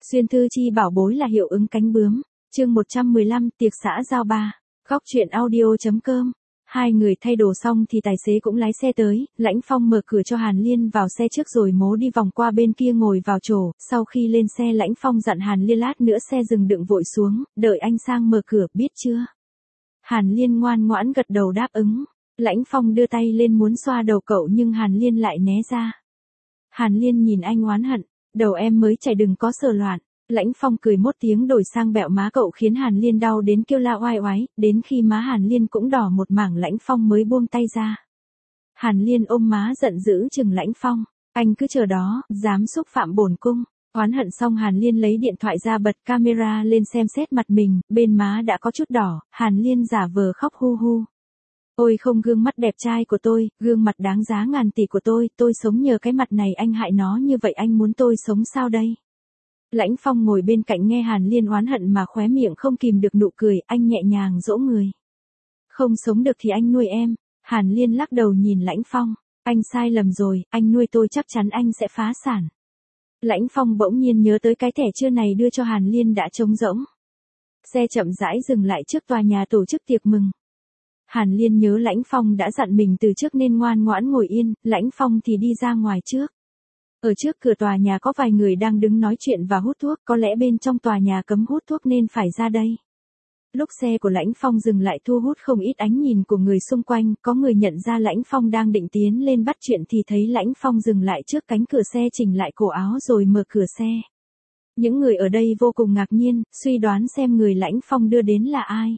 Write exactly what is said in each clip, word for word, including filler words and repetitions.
Xuyên thư chi bảo bối là hiệu ứng cánh bướm. Chương một trăm mười lăm, tiệc xã giao ba. Góc truyện audio.com. Hai người thay đồ xong thì tài xế cũng lái xe tới, Lãnh Phong mở cửa cho Hàn Liên vào xe trước rồi mố đi vòng qua bên kia ngồi vào chỗ, sau khi lên xe Lãnh Phong dặn Hàn Liên lát nữa xe dừng đựng vội xuống, đợi anh sang mở cửa, biết chưa? Hàn Liên ngoan ngoãn gật đầu đáp ứng. Lãnh Phong đưa tay lên muốn xoa đầu cậu nhưng Hàn Liên lại né ra. Hàn Liên nhìn anh oán hận, đầu em mới chảy đừng có sờ loạn. Lãnh Phong cười một tiếng đổi sang bẹo má cậu khiến Hàn Liên đau đến kêu la oai oái, đến khi má Hàn Liên cũng đỏ một mảng Lãnh Phong mới buông tay ra. Hàn Liên ôm má giận dữ chừng Lãnh Phong, anh cứ chờ đó, dám xúc phạm bổn cung. Oán hận xong Hàn Liên lấy điện thoại ra bật camera lên xem xét mặt mình, bên má đã có chút đỏ, Hàn Liên giả vờ khóc hu hu. Ôi không gương mắt đẹp trai của tôi, gương mặt đáng giá ngàn tỷ của tôi, tôi sống nhờ cái mặt này anh hại nó như vậy anh muốn tôi sống sao đây? Lãnh Phong ngồi bên cạnh nghe Hàn Liên oán hận mà khóe miệng không kìm được nụ cười, anh nhẹ nhàng dỗ người. Không sống được thì anh nuôi em. Hàn Liên lắc đầu nhìn Lãnh Phong, anh sai lầm rồi, anh nuôi tôi chắc chắn anh sẽ phá sản. Lãnh Phong bỗng nhiên nhớ tới cái thẻ trưa này đưa cho Hàn Liên đã trống rỗng. Xe chậm rãi dừng lại trước tòa nhà tổ chức tiệc mừng. Hàn Liên nhớ Lãnh Phong đã dặn mình từ trước nên ngoan ngoãn ngồi yên, Lãnh Phong thì đi ra ngoài trước. Ở trước cửa tòa nhà có vài người đang đứng nói chuyện và hút thuốc, có lẽ bên trong tòa nhà cấm hút thuốc nên phải ra đây. Lúc xe của Lãnh Phong dừng lại thu hút không ít ánh nhìn của người xung quanh, có người nhận ra Lãnh Phong đang định tiến lên bắt chuyện thì thấy Lãnh Phong dừng lại trước cánh cửa xe chỉnh lại cổ áo rồi mở cửa xe. Những người ở đây vô cùng ngạc nhiên, suy đoán xem người Lãnh Phong đưa đến là ai.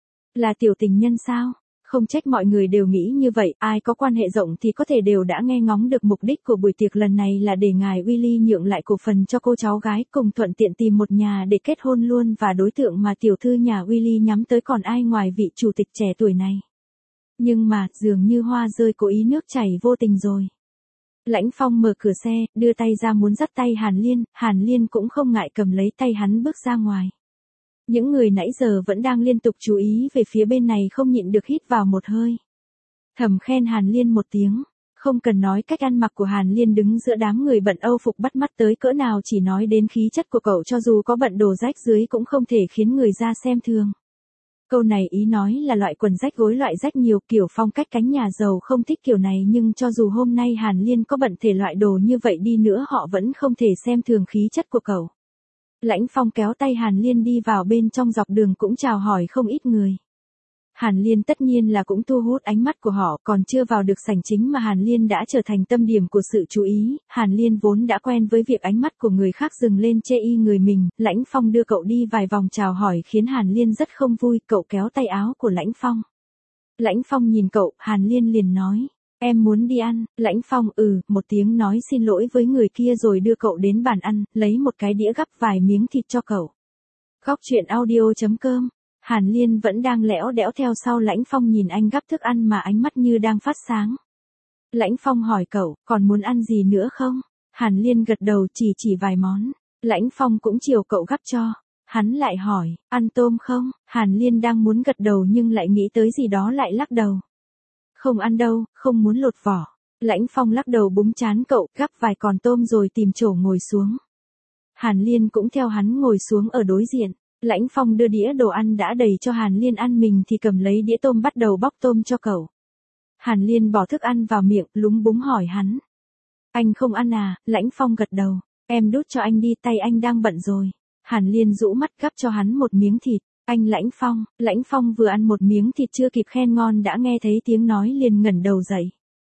Là tiểu tình nhân sao? Không trách mọi người đều nghĩ như vậy, ai có quan hệ rộng thì có thể đều đã nghe ngóng được mục đích của buổi tiệc lần này là để ngài Willy nhượng lại cổ phần cho cô cháu gái cùng thuận tiện tìm một nhà để kết hôn luôn và đối tượng mà tiểu thư nhà Willy nhắm tới còn ai ngoài vị chủ tịch trẻ tuổi này. Nhưng mà, dường như hoa rơi cố ý nước chảy vô tình rồi. Lãnh Phong mở cửa xe, đưa tay ra muốn dắt tay Hàn Liên, Hàn Liên cũng không ngại cầm lấy tay hắn bước ra ngoài. Những người nãy giờ vẫn đang liên tục chú ý về phía bên này không nhịn được hít vào một hơi. Thầm khen Hàn Liên một tiếng, không cần nói cách ăn mặc của Hàn Liên đứng giữa đám người bận Âu phục bắt mắt tới cỡ nào chỉ nói đến khí chất của cậu cho dù có bận đồ rách dưới cũng không thể khiến người ra xem thường. Câu này ý nói là loại quần rách gối loại rách nhiều kiểu phong cách cánh nhà giàu không thích kiểu này nhưng cho dù hôm nay Hàn Liên có bận thể loại đồ như vậy đi nữa họ vẫn không thể xem thường khí chất của cậu. Lãnh Phong kéo tay Hàn Liên đi vào bên trong dọc đường cũng chào hỏi không ít người. Hàn Liên tất nhiên là cũng thu hút ánh mắt của họ, còn chưa vào được sảnh chính mà Hàn Liên đã trở thành tâm điểm của sự chú ý. Hàn Liên vốn đã quen với việc ánh mắt của người khác dừng lên chê y người mình, Lãnh Phong đưa cậu đi vài vòng chào hỏi khiến Hàn Liên rất không vui, cậu kéo tay áo của Lãnh Phong. Lãnh Phong nhìn cậu, Hàn Liên liền nói. Em muốn đi ăn, Lãnh Phong ừ, một tiếng nói xin lỗi với người kia rồi đưa cậu đến bàn ăn, lấy một cái đĩa gắp vài miếng thịt cho cậu. Góc truyện audio.com, Hàn Liên vẫn đang lẽo đẽo theo sau Lãnh Phong nhìn anh gắp thức ăn mà ánh mắt như đang phát sáng. Lãnh Phong hỏi cậu, còn muốn ăn gì nữa không? Hàn Liên gật đầu chỉ chỉ vài món, Lãnh Phong cũng chiều cậu gắp cho. Hắn lại hỏi, ăn tôm không? Hàn Liên đang muốn gật đầu nhưng lại nghĩ tới gì đó lại lắc đầu. Không ăn đâu, không muốn lột vỏ. Lãnh Phong lắc đầu búng trán cậu, gắp vài con tôm rồi tìm chỗ ngồi xuống. Hàn Liên cũng theo hắn ngồi xuống ở đối diện. Lãnh Phong đưa đĩa đồ ăn đã đầy cho Hàn Liên ăn mình thì cầm lấy đĩa tôm bắt đầu bóc tôm cho cậu. Hàn Liên bỏ thức ăn vào miệng, lúng búng hỏi hắn. Anh không ăn à? Lãnh Phong gật đầu. Em đút cho anh đi, tay anh đang bận rồi. Hàn Liên rũ mắt gắp cho hắn một miếng thịt. Anh Lãnh Phong, Lãnh Phong vừa ăn một miếng thịt chưa kịp khen ngon đã nghe thấy tiếng nói liền ngẩng đầu dậy.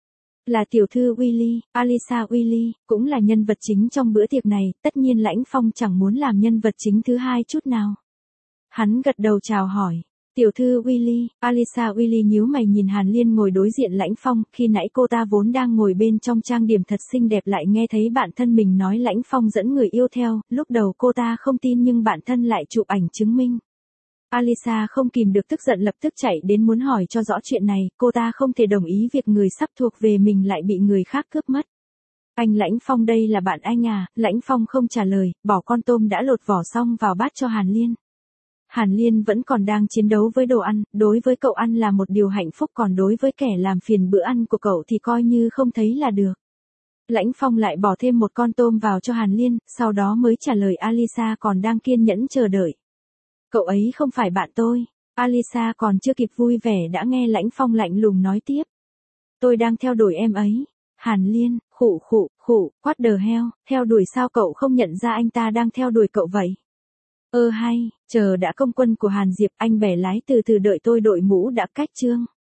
Là tiểu thư Willy, Alisa Willy, cũng là nhân vật chính trong bữa tiệc này, tất nhiên Lãnh Phong chẳng muốn làm nhân vật chính thứ hai chút nào. Hắn gật đầu chào hỏi. Tiểu thư Willy, Alisa Willy nhíu mày nhìn Hàn Liên ngồi đối diện Lãnh Phong, khi nãy cô ta vốn đang ngồi bên trong trang điểm thật xinh đẹp lại nghe thấy bạn thân mình nói Lãnh Phong dẫn người yêu theo, lúc đầu cô ta không tin nhưng bạn thân lại chụp ảnh chứng minh. Alisa không kìm được tức giận lập tức chạy đến muốn hỏi cho rõ chuyện này, cô ta không thể đồng ý việc người sắp thuộc về mình lại bị người khác cướp mất. Anh Lãnh Phong đây là bạn anh à? Lãnh Phong không trả lời, bỏ con tôm đã lột vỏ xong vào bát cho Hàn Liên. Hàn Liên vẫn còn đang chiến đấu với đồ ăn, đối với cậu ăn là một điều hạnh phúc còn đối với kẻ làm phiền bữa ăn của cậu thì coi như không thấy là được. Lãnh Phong lại bỏ thêm một con tôm vào cho Hàn Liên, sau đó mới trả lời Alisa còn đang kiên nhẫn chờ đợi. Cậu ấy không phải bạn tôi. Alisa còn chưa kịp vui vẻ đã nghe Lãnh Phong lạnh lùng nói tiếp. Tôi đang theo đuổi em ấy. Hàn Liên, khụ khụ, khụ, what the hell, theo đuổi sao cậu không nhận ra anh ta đang theo đuổi cậu vậy? Ơ hay, chờ đã công quân của Hàn Diệp, anh bẻ lái từ từ đợi tôi đội mũ đã cách chương.